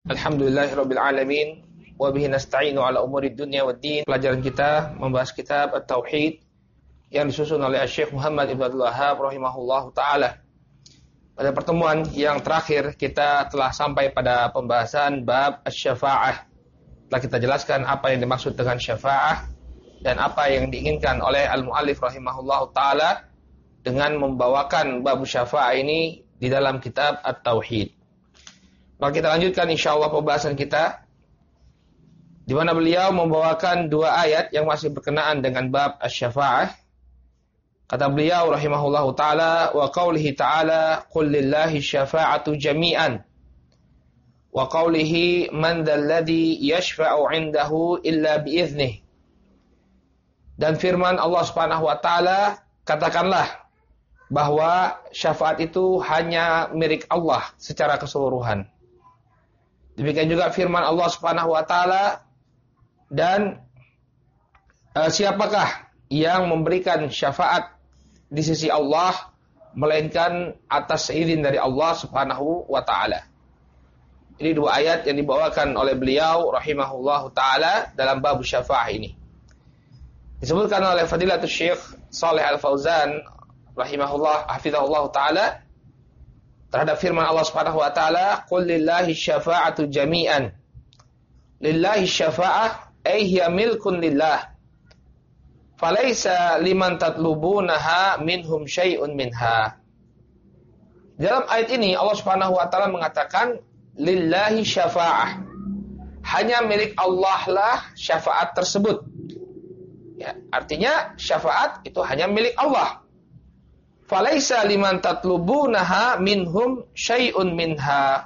Alhamdulillahirabbil alamin wa bihi nasta'inu ala umurid dunya waddin. Pelajaran kita membahas kitab At-Tauhid yang disusun oleh Syekh Muhammad Ibn Abdul Wahhab rahimahullahu taala. Pada pertemuan yang terakhir kita telah sampai pada pembahasan bab asy-syafa'ah. Telah kita jelaskan apa yang dimaksud dengan syafa'ah dan apa yang diinginkan oleh al-muallif rahimahullahu taala dengan membawakan bab syafa'ah ini di dalam kitab At-Tauhid. Maka kita lanjutkan insyaallah pembahasan kita di mana beliau membawakan dua ayat yang masih berkenaan dengan bab asy-syafa'ah. Kata beliau rahimahullahu taala wa qaulihi ta'ala qul lillahi syafa'atu jami'an wa qaulihi man dzalladzi yashfa'u 'indahu illa biiznih. Dan firman Allah Subhanahu wa taala, katakanlah bahwa syafaat itu hanya milik Allah secara keseluruhan. Demikian juga firman Allah Subhanahu wa taala, dan siapakah yang memberikan syafaat di sisi Allah melainkan atas izin dari Allah Subhanahu wa taala. Ini dua ayat yang dibawakan oleh beliau rahimahullahu taala dalam bab syafaah ini. Disebutkan oleh Fadilatul Syekh Shalih Al-Fauzan rahimahullah hafizahullah taala terhadap firman Allah Subhanahu wa taala, "Qul lillahi syafa'atu jami'an." Lillahi syafa'ah ay hiya milkun lillah. Falaysa liman tatlubunaha minhum syai'un minha. Dalam ayat ini Allah Subhanahu wa taala mengatakan lillahi syafa'ah. Hanya milik Allah lah syafaat tersebut. Ya, artinya syafaat itu hanya milik Allah. Falaisa liman tatlubunaha minhum syai'un minha.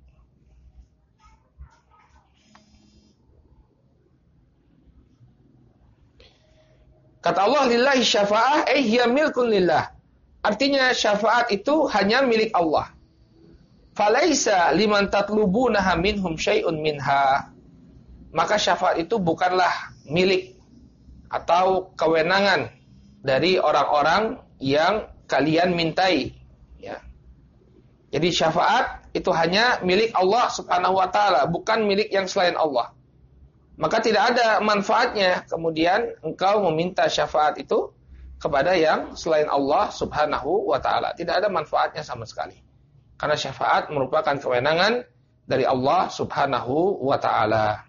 Kata Allah lillahi syafa'ah ay hiya milkun lillah. Artinya syafaat itu hanya milik Allah. Falaisa liman tatlubunaha minhum syai'un minha. Maka syafaat itu bukanlah milik atau kewenangan dari orang-orang yang kalian mintai, ya. Jadi syafaat itu hanya milik Allah Subhanahu wa taala, bukan milik yang selain Allah. Maka tidak ada manfaatnya kemudian engkau meminta syafaat itu kepada yang selain Allah Subhanahu wa taala. Tidak ada manfaatnya sama sekali. Karena syafaat merupakan kewenangan dari Allah Subhanahu wa taala.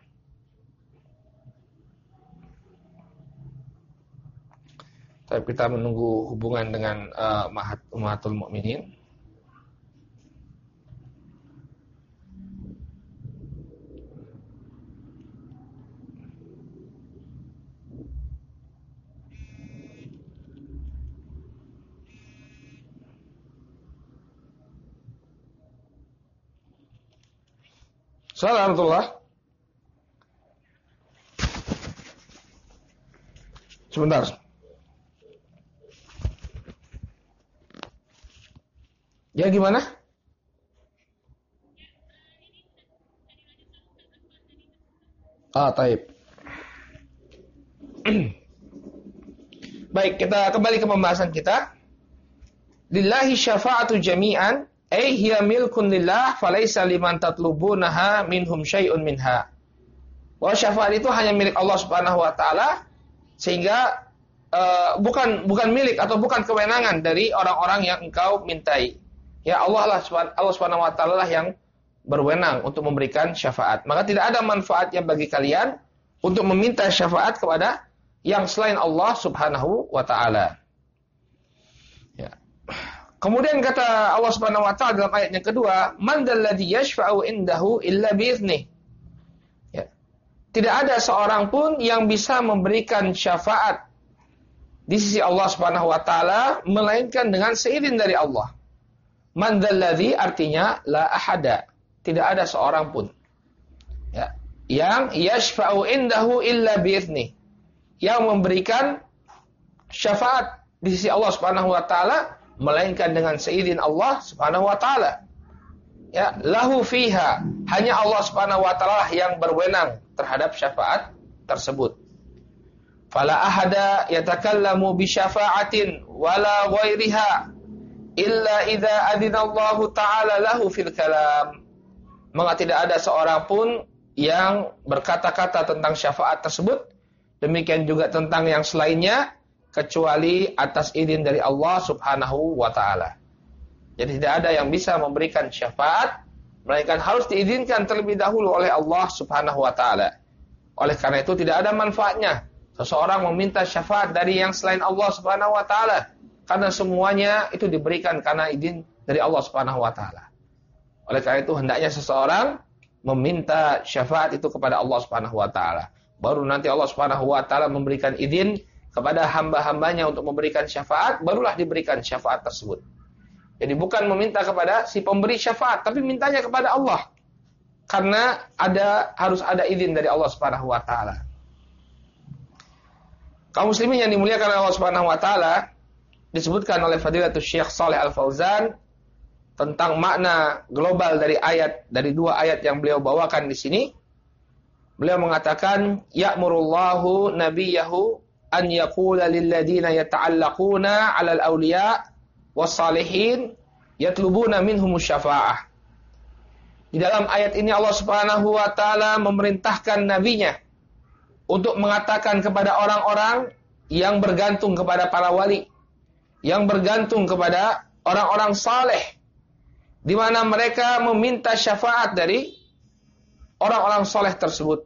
Tapi kita menunggu hubungan dengan Ummahatul Mukminin. Assalamualaikum. Sebentar. Ya gimana? Taib. Baik, kita kembali ke pembahasan kita. Lillahi syafa'atu jami'an ay hiya milkun lillah falaysa liman tatlubunaha minhum syai'un minha. Bahwa syafaat itu hanya milik Allah Subhanahu wa taala sehingga bukan milik atau bukan kewenangan dari orang-orang yang engkau mintai. Ya Allah Subhanahu wa taala lah yang berwenang untuk memberikan syafaat. Maka tidak ada manfaatnya bagi kalian untuk meminta syafaat kepada yang selain Allah Subhanahu wa taala. Ya. Kemudian kata Allah Subhanahu wa taala dalam ayat yang kedua, "Man dzalladzi yashfa'u indahu illa biiznih." Ya. Tidak ada seorang pun yang bisa memberikan syafaat di sisi Allah Subhanahu wa taala melainkan dengan seizin dari Allah. Man dzalladzi artinya la ahada, tidak ada seorang pun, ya, yang yashfa'u indahu illa biiznih, yang memberikan syafaat di sisi Allah Subhanahu wa taala melainkan dengan seizin Allah Subhanahu wa taala. Ya, lahu fiha, hanya Allah Subhanahu wa taala yang berwenang terhadap syafaat tersebut. Fala ahada yatakallamu bi syafa'atin wala ghairiha illa idza adina Allah ta'ala lahu fil kalam. maka tidak ada seorang pun yang berkata-kata tentang syafaat tersebut, demikian juga tentang yang selainnya, kecuali atas izin dari Allah Subhanahu wa ta'ala. Jadi tidak ada yang bisa memberikan syafaat, melainkan harus diizinkan terlebih dahulu oleh Allah Subhanahu wa ta'ala. Oleh karena itu tidak ada manfaatnya seseorang meminta syafaat dari yang selain Allah Subhanahu wa ta'ala, karena semuanya itu diberikan karena izin dari Allah Subhanahu wa ta'ala. Oleh karena itu hendaknya seseorang meminta syafaat itu kepada Allah Subhanahu wa ta'ala. Baru nanti Allah Subhanahu wa ta'ala memberikan izin kepada hamba-hambanya untuk memberikan syafaat, barulah diberikan syafaat tersebut. Jadi bukan meminta kepada si pemberi syafaat, tapi mintanya kepada Allah. Karena harus ada izin dari Allah Subhanahu wa ta'ala. Kaum muslimin yang dimuliakan oleh Allah Subhanahu wa ta'ala, disebutkan oleh Fadilatul Syekh Shalih Al-Fauzan tentang makna global dari dua ayat yang beliau bawakan di sini. Beliau mengatakan, ya'murullahu nabiyahu an yaqula lil ladina yata'allaquna 'alal awliya was-salihin yatlubuna minhumus syafa'ah. Di dalam ayat ini Allah Subhanahu wa taala memerintahkan nabinya untuk mengatakan kepada orang-orang yang bergantung kepada para wali, yang bergantung kepada orang-orang saleh, di mana mereka meminta syafaat dari orang-orang saleh tersebut.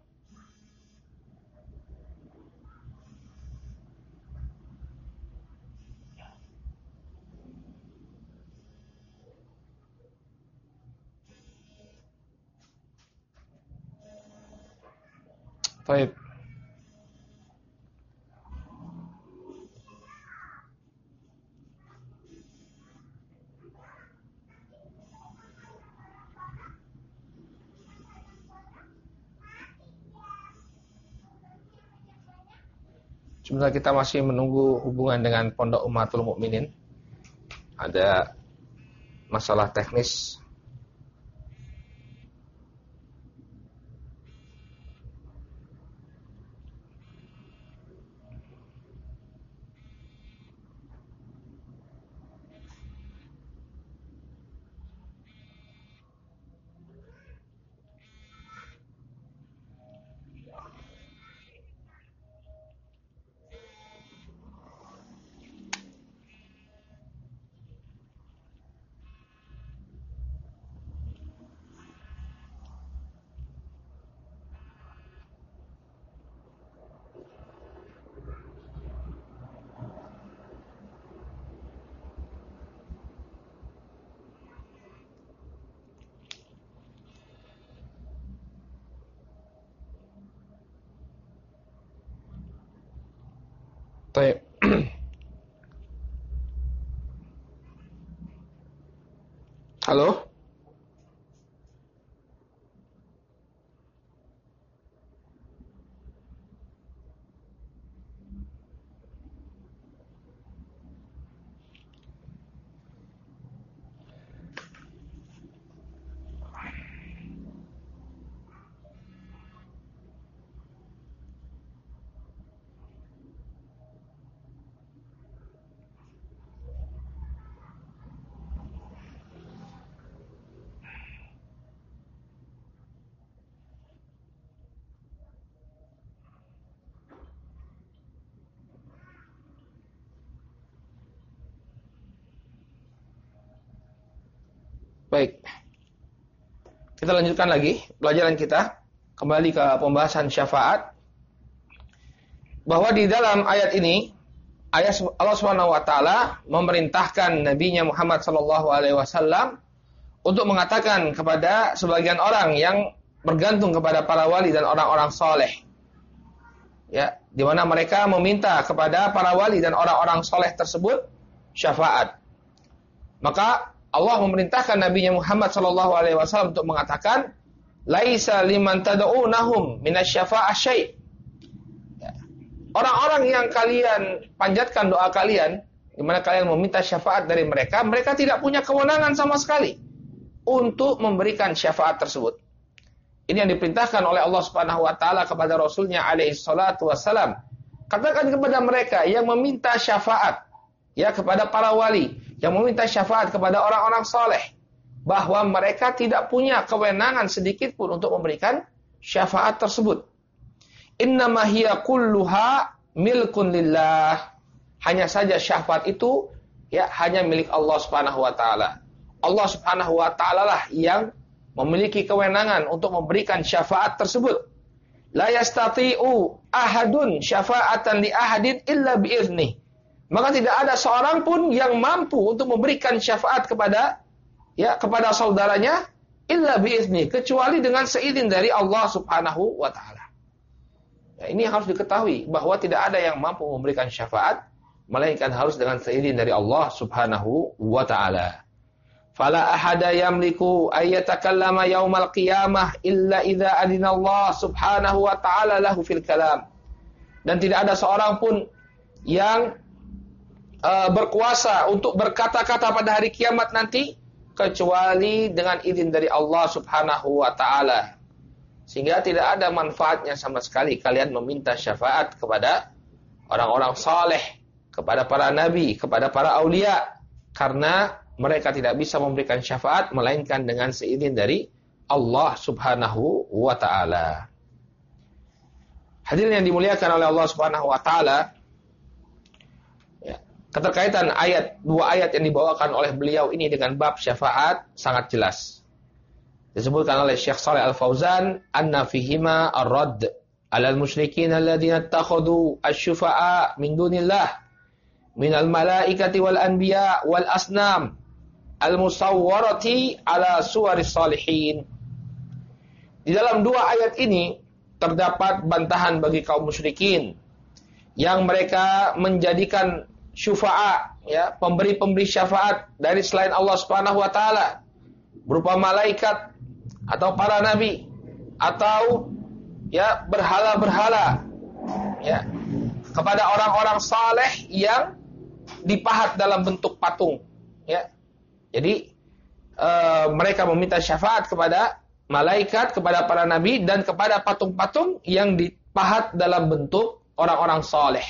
Baik. Sebenarnya kita masih menunggu hubungan dengan Pondok Ummatul Mukminin. Ada masalah teknis. Baik. Halo? Baik. Kita lanjutkan lagi pelajaran kita. Kembali ke pembahasan syafaat. Bahwa di dalam ayat ini, ayat Allah Subhanahu wa taala memerintahkan nabinya Muhammad sallallahu alaihi wasallam untuk mengatakan kepada sebagian orang yang bergantung kepada para wali dan orang-orang soleh. Ya, di mana mereka meminta kepada para wali dan orang-orang soleh tersebut syafaat. Maka Allah memerintahkan nabinya Muhammad sallallahu alaihi wasallam untuk mengatakan, laisa liman tad'unahum minasyafa'ah syai'. Orang-orang yang kalian panjatkan doa kalian, di mana kalian meminta syafaat dari mereka, mereka tidak punya kewenangan sama sekali untuk memberikan syafaat tersebut. Ini yang diperintahkan oleh Allah Subhanahu wa taala kepada Rasulnya alaihi salatu wassalam. Katakan kepada mereka yang meminta syafaat, ya, kepada para wali, yang meminta syafaat kepada orang-orang saleh, bahwa mereka tidak punya kewenangan sedikit pun untuk memberikan syafaat tersebut. Innama hiya kulluha milkun lillah. Hanya saja syafaat itu hanya milik Allah Subhanahu wa taala. Allah Subhanahu wa taala lah yang memiliki kewenangan untuk memberikan syafaat tersebut. La yastati'u ahadun syafa'atan li ahadin illa bi'idznih. Maka tidak ada seorang pun yang mampu untuk memberikan syafaat kepada saudaranya illa bi'idznih, kecuali dengan seizin dari Allah Subhanahu wa taala. Ini harus diketahui bahwa tidak ada yang mampu memberikan syafaat melainkan harus dengan seizin dari Allah Subhanahu wa taala. Fala ahada yamliku ayyatakallama yaumal qiyamah illa idza adina Allah Subhanahu wa taala lahu fil kalam. Dan tidak ada seorang pun yang berkuasa untuk berkata-kata pada hari kiamat nanti kecuali dengan izin dari Allah Subhanahu wa taala. Sehingga tidak ada manfaatnya sama sekali kalian meminta syafaat kepada orang-orang saleh, kepada para nabi, kepada para aulia, karena mereka tidak bisa memberikan syafaat melainkan dengan seizin dari Allah Subhanahu wa taala. Hadirin yang dimuliakan oleh Allah Subhanahu wa taala, keterkaitan dua ayat yang dibawakan oleh beliau ini dengan bab syafaat sangat jelas. Disebutkan oleh Syekh Shalih Al-Fauzan, anna fihima ar-radd 'alal musyrikin alladziina ittakhadhu asy-syufa'a min dunillah minal malaikati wal anbiya wal asnam al-musawwarati 'ala suwaris salihin. Di dalam dua ayat ini terdapat bantahan bagi kaum musyrikin yang mereka menjadikan syufa'a, pemberi-pemberi syafaat dari selain Allah Subhanahu wa taala berupa malaikat atau para nabi atau berhala-berhala kepada orang-orang saleh yang dipahat dalam bentuk patung. Jadi mereka meminta syafaat kepada malaikat, kepada para nabi dan kepada patung-patung yang dipahat dalam bentuk orang-orang saleh.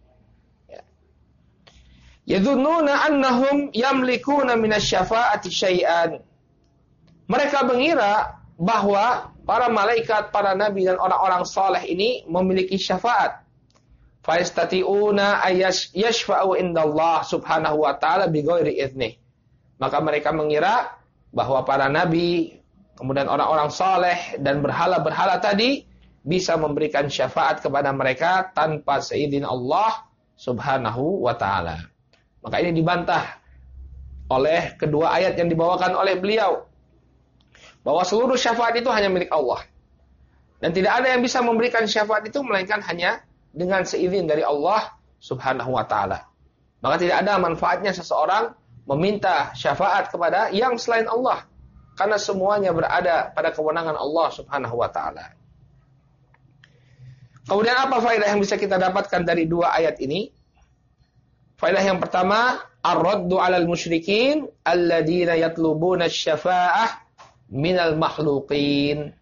Yadhunnuna annahum yamlikuna minasy-syafa'ati syai'an. Mereka mengira bahwa para malaikat, para nabi dan orang-orang saleh ini memiliki syafaat. Fa yastati'una yashfa'u indallah Subhanahu wa ta'ala bighairi idznih. Maka mereka mengira bahwa para nabi, kemudian orang-orang saleh dan berhala-berhala tadi bisa memberikan syafaat kepada mereka tanpa seizin Allah Subhanahu wa ta'ala. Maka ini dibantah oleh kedua ayat yang dibawakan oleh beliau, bahwa seluruh syafaat itu hanya milik Allah. Dan tidak ada yang bisa memberikan syafaat itu melainkan hanya dengan seizin dari Allah Subhanahu wa ta'ala. Maka tidak ada manfaatnya seseorang meminta syafaat kepada yang selain Allah, karena semuanya berada pada kewenangan Allah Subhanahu wa ta'ala. Kemudian apa faedah yang bisa kita dapatkan dari dua ayat ini? Faedah yang pertama, ar-raddu 'alal musyrikin alladziina yatlubuna asy-syafa'ah minal makhluqin.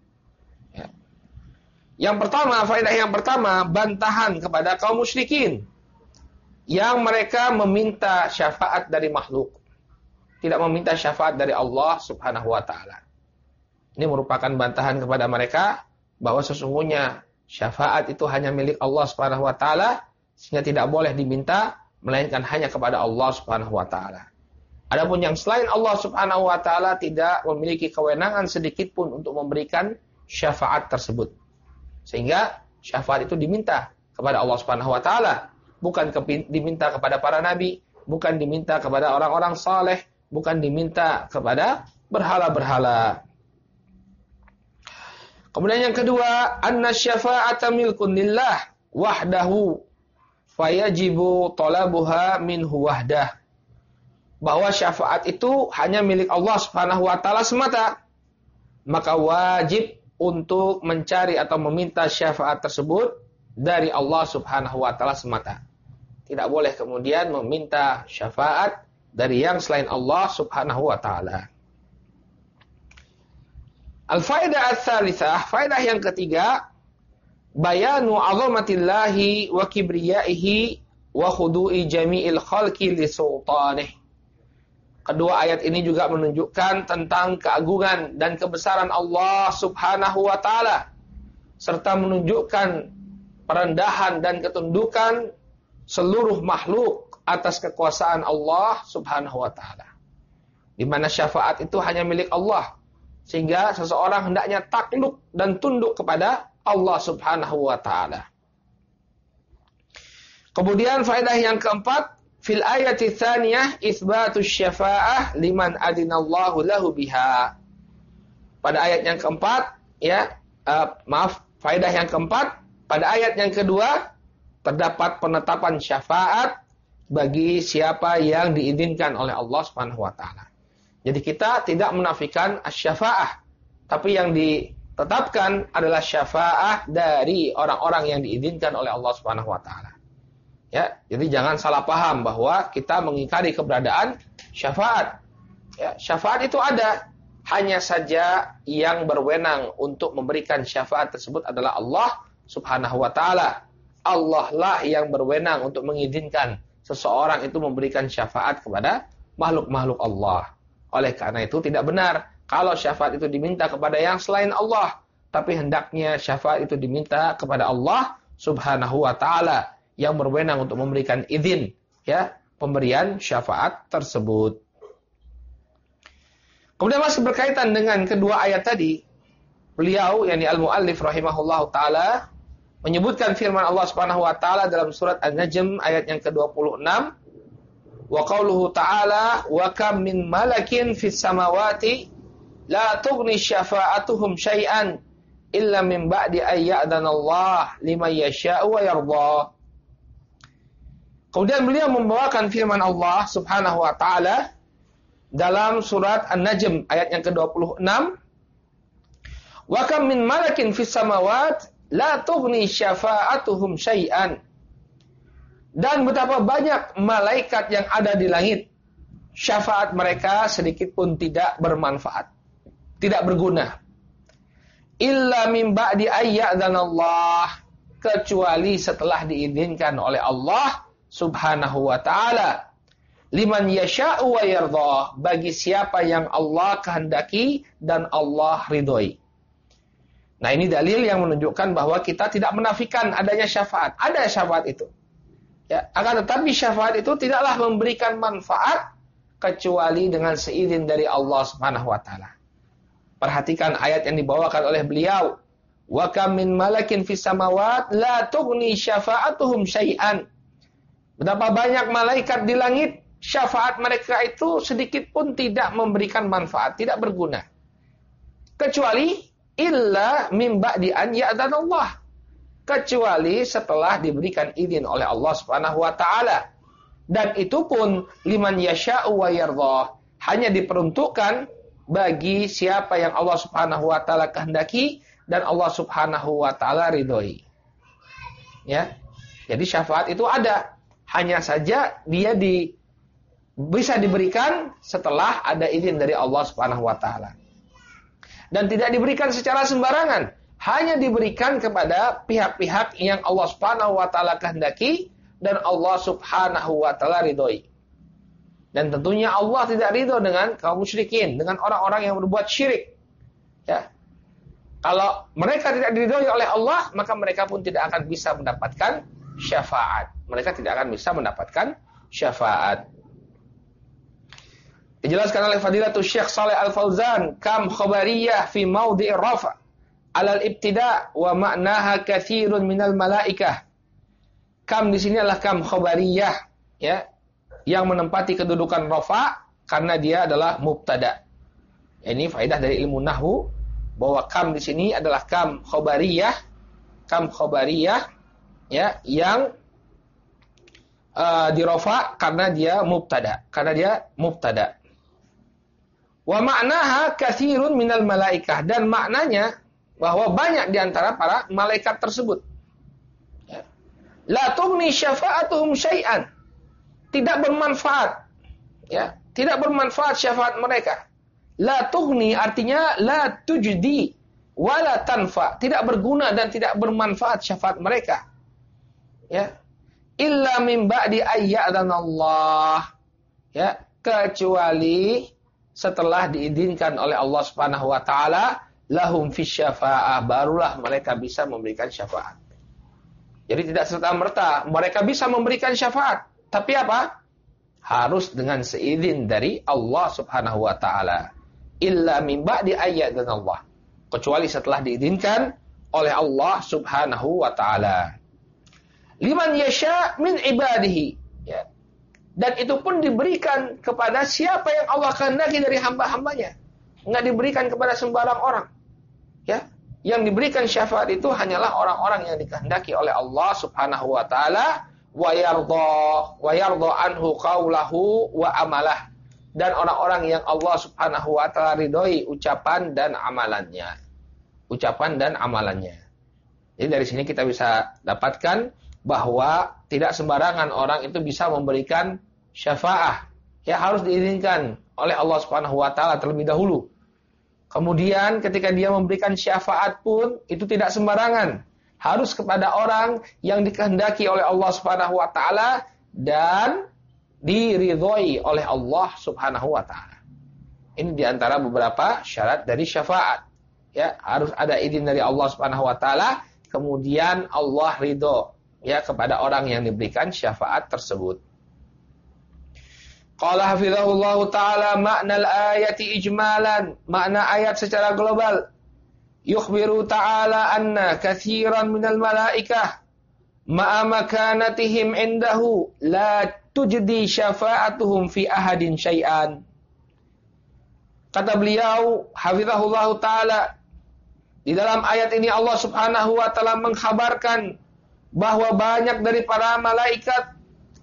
Yang pertama, faedah yang pertama, bantahan kepada kaum musyrikin yang mereka meminta syafaat dari makhluk, tidak meminta syafaat dari Allah Subhanahu wa taala. Ini merupakan bantahan kepada mereka bahwa sesungguhnya syafaat itu hanya milik Allah Subhanahu wa taala, sehingga tidak boleh diminta melainkan hanya kepada Allah Subhanahu wa taala. Adapun yang selain Allah Subhanahu wa taala tidak memiliki kewenangan sedikit pun untuk memberikan syafaat tersebut. Sehingga syafaat itu diminta kepada Allah Subhanahu wa taala, bukan diminta kepada para nabi, bukan diminta kepada orang-orang saleh, bukan diminta kepada berhala-berhala. Kemudian yang kedua, anna syafa'ata milkun lillah wahdahu fayajibu talabuha minhu wahdah. Bahwa syafaat itu hanya milik Allah Subhanahu wa taala semata. Maka wajib untuk mencari atau meminta syafaat tersebut dari Allah Subhanahu wa taala semata. Tidak boleh kemudian meminta syafaat dari yang selain Allah Subhanahu wa taala. Al-faedah ats-tsalitsah, faedah yang ketiga, bayanu 'azamatillahi wa kibriyaihi wa khudu'i jami'il khalqi li sultanih. Kedua ayat ini juga menunjukkan tentang keagungan dan kebesaran Allah Subhanahu wa taala serta menunjukkan perendahan dan ketundukan seluruh makhluk atas kekuasaan Allah Subhanahu wa taala. Di mana syafaat itu hanya milik Allah, sehingga seseorang hendaknya takluk dan tunduk kepada Allah Subhanahu wa taala. Kemudian faedah yang keempat, fil ayati tsaniyah itsbatus syafa'ah liman adinallahu lahu biha. Pada ayat yang keempat, faedah yang keempat, pada ayat yang kedua terdapat penetapan syafaat bagi siapa yang diizinkan oleh Allah Subhanahu wa taala. Jadi kita tidak menafikan asy-syafa'ah, tapi yang ditetapkan adalah syafaat dari orang-orang yang diizinkan oleh Allah Subhanahu wa taala. Ya, jadi jangan salah paham bahwa kita mengingkari keberadaan syafaat. Ya, syafaat itu ada, hanya saja yang berwenang untuk memberikan syafaat tersebut adalah Allah Subhanahu wa taala. Allah lah yang berwenang untuk mengizinkan seseorang itu memberikan syafaat kepada makhluk-makhluk Allah. Oleh karena itu tidak benar kalau syafaat itu diminta kepada yang selain Allah, tapi hendaknya syafaat itu diminta kepada Allah Subhanahu wa taala yang berwenang untuk memberikan izin pemberian syafaat tersebut. Kemudian masih berkaitan dengan kedua ayat tadi, beliau yakni al-muallif rahimahullahu taala menyebutkan firman Allah Subhanahu wa taala dalam surat An-Najm ayat yang ke-26, wa qauluhu ta'ala wa kam min malakin fis samawati la tughni syafa'atuhum syai'an illa min ba'di ay ya'dhanallah liman yasha'u wa yarda. Kemudian beliau membawakan firman Allah Subhanahu wa taala dalam surat An-Najm ayat yang ke-26, wa kam min malakin fis samawati la tughni syafa'atuhum syai'an. Dan betapa banyak malaikat yang ada di langit, syafaat mereka sedikit pun tidak bermanfaat, tidak berguna. Illa min ba'di ayyadzanallah, kecuali setelah diizinkan oleh Allah Subhanahu wa ta'ala. Liman yasha'u wa yarda, bagi siapa yang Allah kehendaki dan Allah ridhoi. Nah, ini dalil yang menunjukkan bahwa kita tidak menafikan adanya syafaat. Ada syafaat itu. Ya, akan tetapi syafaat itu tidaklah memberikan manfaat kecuali dengan seizin dari Allah Subhanahu wa taala. Perhatikan ayat yang dibawakan oleh beliau. Wa kam min malakin fis samawat la tughni syafa'atuhum syai'an. Betapa banyak malaikat di langit, syafaat mereka itu sedikit pun tidak memberikan manfaat, tidak berguna. Kecuali illa min ba'di an ya'dzanallah, kecuali setelah diberikan izin oleh Allah Subhanahu wa taala. Dan itu pun liman yasha'u wa yarda, hanya diperuntukkan bagi siapa yang Allah Subhanahu wa taala kehendaki dan Allah Subhanahu wa taala ridhoi. Ya. Jadi syafaat itu ada, hanya saja dia bisa diberikan setelah ada izin dari Allah Subhanahu wa taala. Dan tidak diberikan secara sembarangan, hanya diberikan kepada pihak-pihak yang Allah Subhanahu wa taala kehendaki dan Allah Subhanahu wa taala ridhoi. Dan tentunya Allah tidak ridho dengan kaum musyrikin, dengan orang-orang yang berbuat syirik. Ya. Kalau mereka tidak diridhoi oleh Allah, maka mereka pun tidak akan bisa mendapatkan syafaat. Mereka tidak akan bisa mendapatkan syafaat. Dijelaskan oleh Fadilatul Syekh Shalih Al-Fauzan, kam khabariyah fi maudhi'ir rafa' 'alal ibtida' wa ma'naha katsirun minal malaikah. Kam di sini adalah kam khabariyah, ya, yang menempati kedudukan rafa' karena dia adalah mubtada. Ini faedah dari ilmu nahwu bahwa kam di sini adalah kam khabariyah, ya, yang di rafa' karena dia mubtada. Wa ma'naha katsirun minal malaikah, dan maknanya bahwa banyak di antara para malaikat tersebut. Ya. La tughni syafa'atuhum syai'an, tidak bermanfaat. Ya, tidak bermanfaat syafaat mereka. La tughni artinya la tujdi wala tanfa, tidak berguna dan tidak bermanfaat syafaat mereka. Ya. Illa min ba'di ayyadzanallah. Ya, kecuali setelah diizinkan oleh Allah Subhanahu wa taala, lahum fisyafa'ah, barulah mereka bisa memberikan syafaat. Jadi tidak serta-merta mereka bisa memberikan syafaat, tapi apa? Harus dengan seizin dari Allah Subhanahu wa taala. Illa min ba'di ayyadzan Allah. Kecuali setelah diizinkan oleh Allah Subhanahu wa taala. Liman yasha min ibadihi, ya. Dan itu pun diberikan kepada siapa yang Allah kehendaki dari hamba-hambanya. Enggak diberikan kepada sembarang orang. Ya. Yang diberikan syafaat itu hanyalah orang-orang yang dikehendaki oleh Allah Subhanahu wa taala, wa yardha anhu qaulahu wa amalah. Dan orang-orang yang Allah Subhanahu wa taala ridhoi ucapan dan amalannya. Ucapan dan amalannya. Jadi dari sini kita bisa dapatkan bahwa tidak sembarangan orang itu bisa memberikan syafaah. Ya, harus diizinkan oleh Allah Subhanahu wa taala terlebih dahulu. Kemudian ketika dia memberikan syafaat pun itu tidak sembarangan. Harus kepada orang yang dikehendaki oleh Allah Subhanahu wa taala dan diridhoi oleh Allah Subhanahu wa taala. Ini diantara beberapa syarat dari syafaat. Ya, harus ada izin dari Allah Subhanahu wa taala, kemudian Allah ridho ya kepada orang yang diberikan syafaat tersebut. Qala hafizahullahu taala makna al-ayati ijmalan, makna ayat secara global. Yukhbiru ta'ala anna katsiran minal malaikah ma'a makanatihim indahu la tujdi syafa'atuhum fi ahadin syai'an. Kata beliau hafizahullahu taala, di dalam ayat ini Allah Subhanahu wa taala mengkhabarkan bahwa banyak dari para malaikat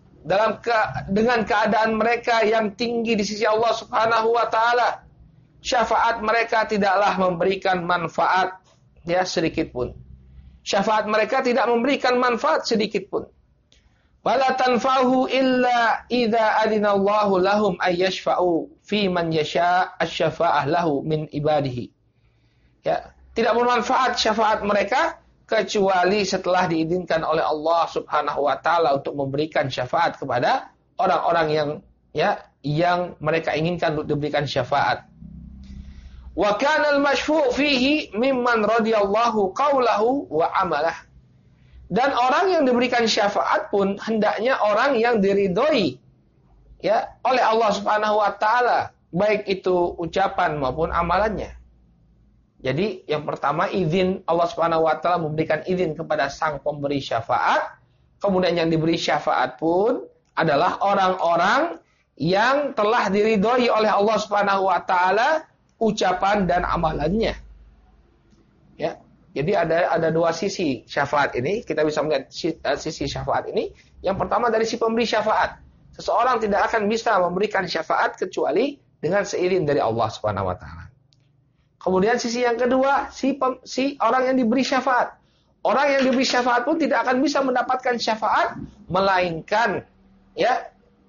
dengan keadaan mereka yang tinggi di sisi Allah Subhanahu wa taala, syafaat mereka tidaklah memberikan manfaat ya sedikit pun. Syafaat mereka tidak memberikan manfaat sedikit pun. Wala tanfa'uhu illa idza adinallahu lahum ayyashfa'u fi man yasha' asy-syafa'ah lahu min ibadihi. Ya, tidak bermanfaat syafaat mereka kecuali setelah diizinkan oleh Allah Subhanahu wa taala untuk memberikan syafaat kepada orang-orang yang mereka inginkan untuk diberikan syafaat. Wa kana al-mashfu' fihi mimman radiyallahu qawlahu wa amalah. Dan orang yang diberikan syafaat pun hendaknya orang yang diridhoi ya oleh Allah Subhanahu wa taala, baik itu ucapan maupun amalannya. Jadi yang pertama izin Allah Subhanahu wa taala memberikan izin kepada sang pemberi syafaat, kemudian yang diberi syafaat pun adalah orang-orang yang telah diridhoi oleh Allah Subhanahu wa taala ucapan dan amalannya. Ya. Jadi ada dua sisi syafaat ini, kita bisa melihat sisi syafaat ini. Yang pertama dari si pemberi syafaat. Seseorang tidak akan bisa memberikan syafaat kecuali dengan seizin dari Allah Subhanahu wa taala. Kemudian sisi yang kedua, si orang yang diberi syafaat. Orang yang diberi syafaat pun tidak akan bisa mendapatkan syafaat melainkan ya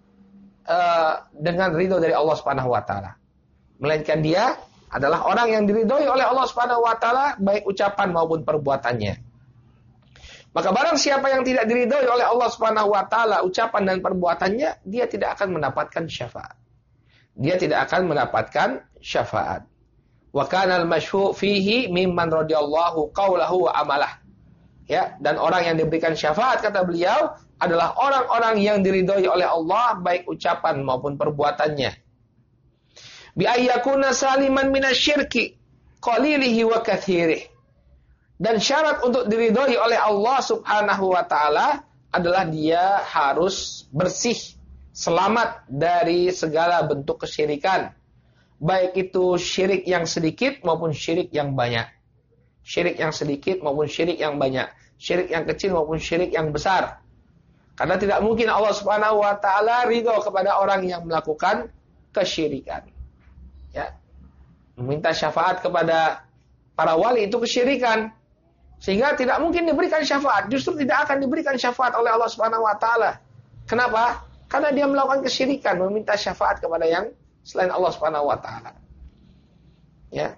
dengan ridho dari Allah Subhanahu wa taala. Melainkan dia adalah orang yang diridhoi oleh Allah Subhanahu wa taala baik ucapan maupun perbuatannya. Maka barang siapa yang tidak diridhoi oleh Allah Subhanahu wa taala ucapan dan perbuatannya, dia tidak akan mendapatkan syafaat. Dia tidak akan mendapatkan syafaat. Wa kana al-mashfu' fihi mimman radiyallahu qawlahu wa amalah. Ya, dan orang yang diberikan syafaat kata beliau adalah orang-orang yang diridhoi oleh Allah baik ucapan maupun perbuatannya. Bi ayyakuna saliman minasyirki qalilihi wa katsirihi. Dan syarat untuk diridhoi oleh Allah Subhanahu wa taala adalah dia harus bersih, selamat dari segala bentuk kesyirikan. Baik itu syirik yang sedikit maupun syirik yang banyak. Syirik yang sedikit maupun syirik yang banyak. Syirik yang kecil maupun syirik yang besar. Karena tidak mungkin Allah Subhanahu wa taala ridho kepada orang yang melakukan kesyirikan. Ya. Meminta syafaat kepada para wali itu kesyirikan. Sehingga tidak mungkin diberikan syafaat. Justru tidak akan diberikan syafaat oleh Allah Subhanahu wa taala. Kenapa? Karena dia melakukan kesyirikan, meminta syafaat kepada yang selain Allah Subhanahu wa taala. Ya.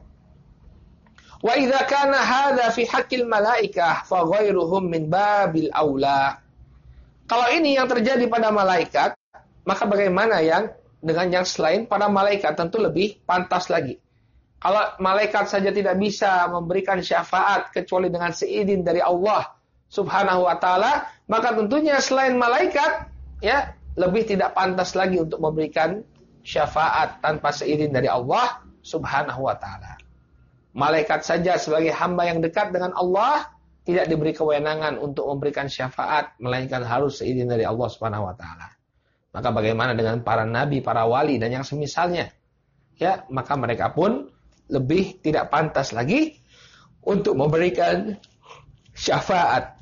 Wa idza kana hadza fi haqqil malaikah fa ghairuhum min babil aula. Kalau ini yang terjadi pada malaikat, maka bagaimana yang dengan yang selain para malaikat, tentu lebih pantas lagi. Kalau malaikat saja tidak bisa memberikan syafaat kecuali dengan seizin dari Allah Subhanahu wa taala, maka tentunya selain malaikat ya lebih tidak pantas lagi untuk memberikan syafaat tanpa seizin dari Allah Subhanahu wa taala. Malaikat saja sebagai hamba yang dekat dengan Allah tidak diberi kewenangan untuk memberikan syafaat melainkan harus seizin dari Allah Subhanahu wa taala. Maka bagaimana dengan para nabi, para wali dan yang semisalnya? Ya, maka mereka pun lebih tidak pantas lagi untuk memberikan syafaat,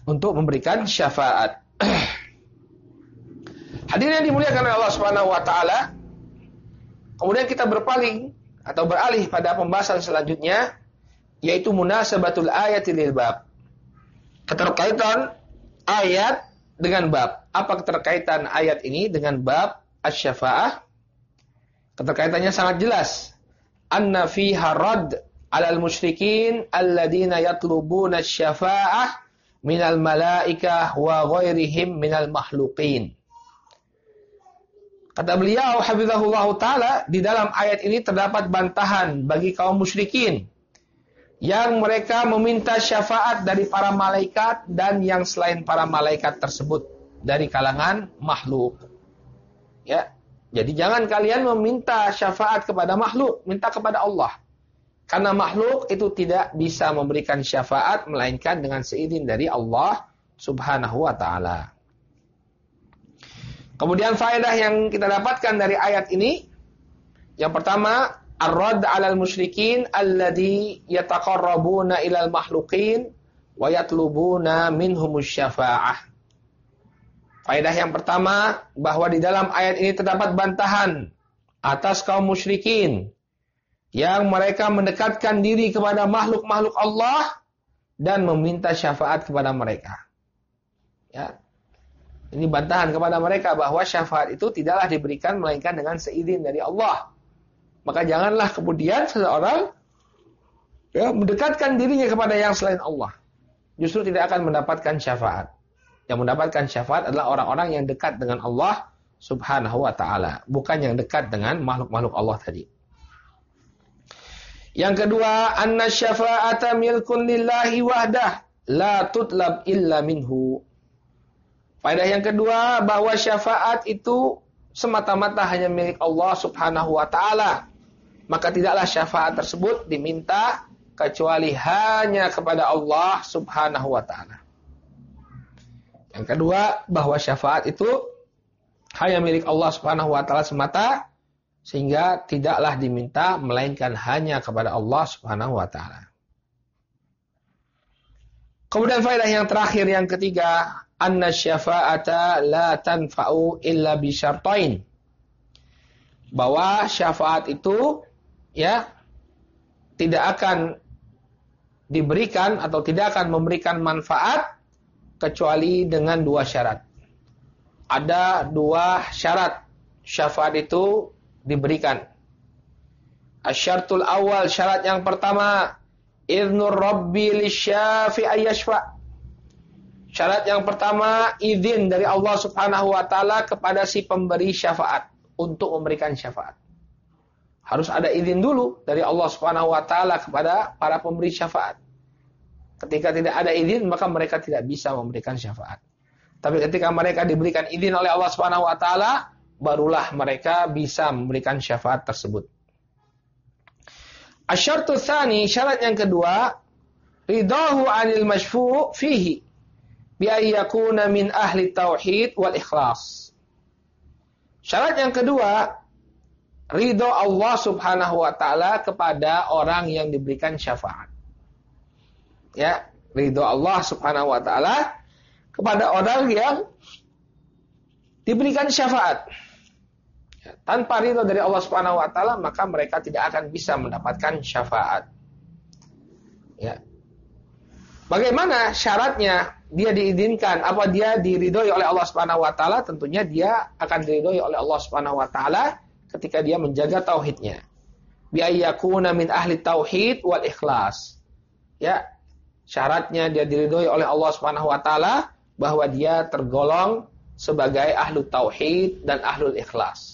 Hadirin yang dimuliakan oleh Allah Subhanahu wa taala, kemudian kita berpaling atau beralih pada pembahasan selanjutnya, yaitu munasabatul ayati lil bab. Keterkaitan ayat dengan bab. Apa keterkaitan ayat ini dengan bab asy-syafa'ah? Keterkaitannya sangat jelas. Anna fiha radd 'alal musyrikin alladziina yatlubuna asy-syafa'ah minal malaikah wa ghairihim minal makhluqin. Kata beliau hafizahullah taala, di dalam ayat ini terdapat bantahan bagi kaum musyrikin yang mereka meminta syafaat dari para malaikat dan yang selain para malaikat tersebut dari kalangan makhluk. Ya. Jadi jangan kalian meminta syafaat kepada makhluk, minta kepada Allah. Karena makhluk itu tidak bisa memberikan syafaat melainkan dengan seizin dari Allah Subhanahu wa taala. Kemudian faedah yang kita dapatkan dari ayat ini, yang pertama, ar-radd 'alal musyrikin alladzi yataqarrabuna ilal makhluqin wa yatlubuna minhumus syafa'ah. Faedah yang pertama, bahwa di dalam ayat ini terdapat bantahan atas kaum musyrikin yang mereka mendekatkan diri kepada makhluk-makhluk Allah dan meminta syafaat kepada mereka. Ya. Ini bantahan kepada mereka bahwa syafaat itu tidaklah diberikan melainkan dengan seizin dari Allah. Maka janganlah kemudian seseorang mendekatkan dirinya kepada yang selain Allah. Justru tidak akan mendapatkan syafaat. Yang mendapatkan syafaat adalah orang-orang yang dekat dengan Allah Subhanahu wa ta'ala. Bukan yang dekat dengan makhluk-makhluk Allah tadi. Yang kedua, anna syafa'ata milkun lillahi wahdah, la tutlab illa minhu. Faedah yang kedua, bahwa syafaat itu semata-mata hanya milik Allah Subhanahu wa ta'ala. Maka tidaklah syafaat tersebut diminta kecuali hanya kepada Allah Subhanahu wa ta'ala. Yang kedua, bahwa syafaat itu hanya milik Allah Subhanahu wa taala semata, sehingga tidaklah diminta melainkan hanya kepada Allah Subhanahu wa taala. Kemudian faedah yang terakhir, yang ketiga, anna syafa'ata la tanfa'u illa bi syartain. Bahwa syafaat itu tidak akan diberikan atau tidak akan memberikan manfaat kecuali dengan dua syarat. Ada dua syarat syafaat itu diberikan. Asyartul awal, syarat yang pertama, idznur rabbi lisyafi'i yashfa'. Syarat yang pertama, izin dari Allah Subhanahu wa taala kepada si pemberi syafaat untuk memberikan syafaat. Harus ada izin dulu dari Allah Subhanahu wa taala kepada para pemberi syafaat. Ketika tidak ada izin, maka mereka tidak bisa memberikan syafaat. Tapi ketika mereka diberikan izin oleh Allah Subhanahu wa taala, barulah mereka bisa memberikan syafaat tersebut. Asyartu tsani, syarat yang kedua, ridahu 'anil masyfu' fihi bi ayyakuna min ahli tauhid wal ikhlas. Syarat yang kedua, ridho Allah Subhanahu wa taala kepada orang yang diberikan syafaat. Ya, ridho Allah Subhanahu wa taala kepada orang yang diberikan syafaat. Ya, tanpa ridho dari Allah Subhanahu wa taala, maka mereka tidak akan bisa mendapatkan syafaat. Ya. Bagaimana syaratnya dia diizinkan, apa dia diridhoi oleh Allah Subhanahu wa taala? Tentunya dia akan diridhoi oleh Allah Subhanahu wa taala ketika dia menjaga tauhidnya. Bi ayyakuna min ahli tauhid wal ikhlas. Ya, syaratnya dia diridhoi oleh Allah Subhanahu wa taala bahwa dia tergolong sebagai ahlu tauhid dan ahlul ikhlas.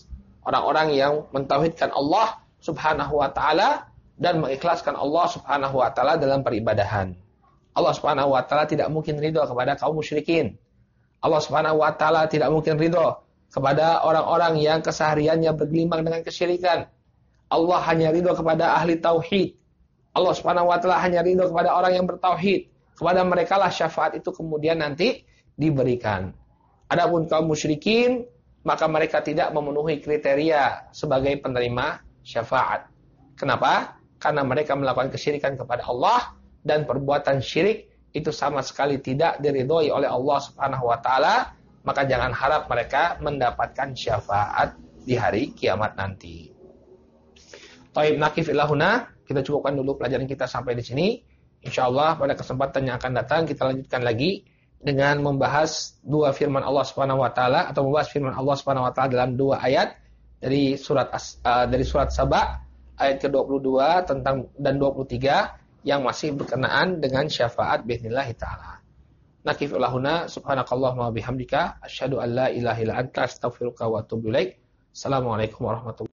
orang-orang yang mentauhidkan Allah Subhanahu wa taala dan mengikhlaskan Allah Subhanahu wa taala dalam peribadahan. Allah Subhanahu wa taala tidak mungkin ridho kepada kaum musyrikin. Allah Subhanahu wa taala tidak mungkin ridho kepada orang-orang yang kesehariannya bergelimang dengan kesyirikan. Allah hanya ridho kepada ahli tauhid. Allah Subhanahu wa taala hanya ridho kepada orang yang bertauhid. Kepada mereka lah syafaat itu kemudian nanti diberikan. Adapun kaum musyrikin, maka mereka tidak memenuhi kriteria sebagai penerima syafaat. Kenapa? Karena mereka melakukan kesyirikan kepada Allah dan perbuatan syirik itu sama sekali tidak diridhoi oleh Allah Subhanahu wa taala, maka jangan harap mereka mendapatkan syafaat di hari kiamat nanti. Taib nakif ilahuna, kita cukupkan dulu pelajaran kita sampai di sini. Insyaallah pada kesempatan yang akan datang kita lanjutkan lagi dengan membahas dua firman Allah Subhanahu wa taala atau membahas firman Allah Subhanahu wa taala dalam dua ayat dari surat Saba ayat ke-22 tentang dan 23 yang masih berkenaan dengan syafaat biidznillah taala. Nakif ilahuna subhanakallahumma wa bihamdika asyhadu an la ilaha illa anta astaghfiruka wa atubu ilaik. Assalamualaikum warahmatullahi wabarakatuh.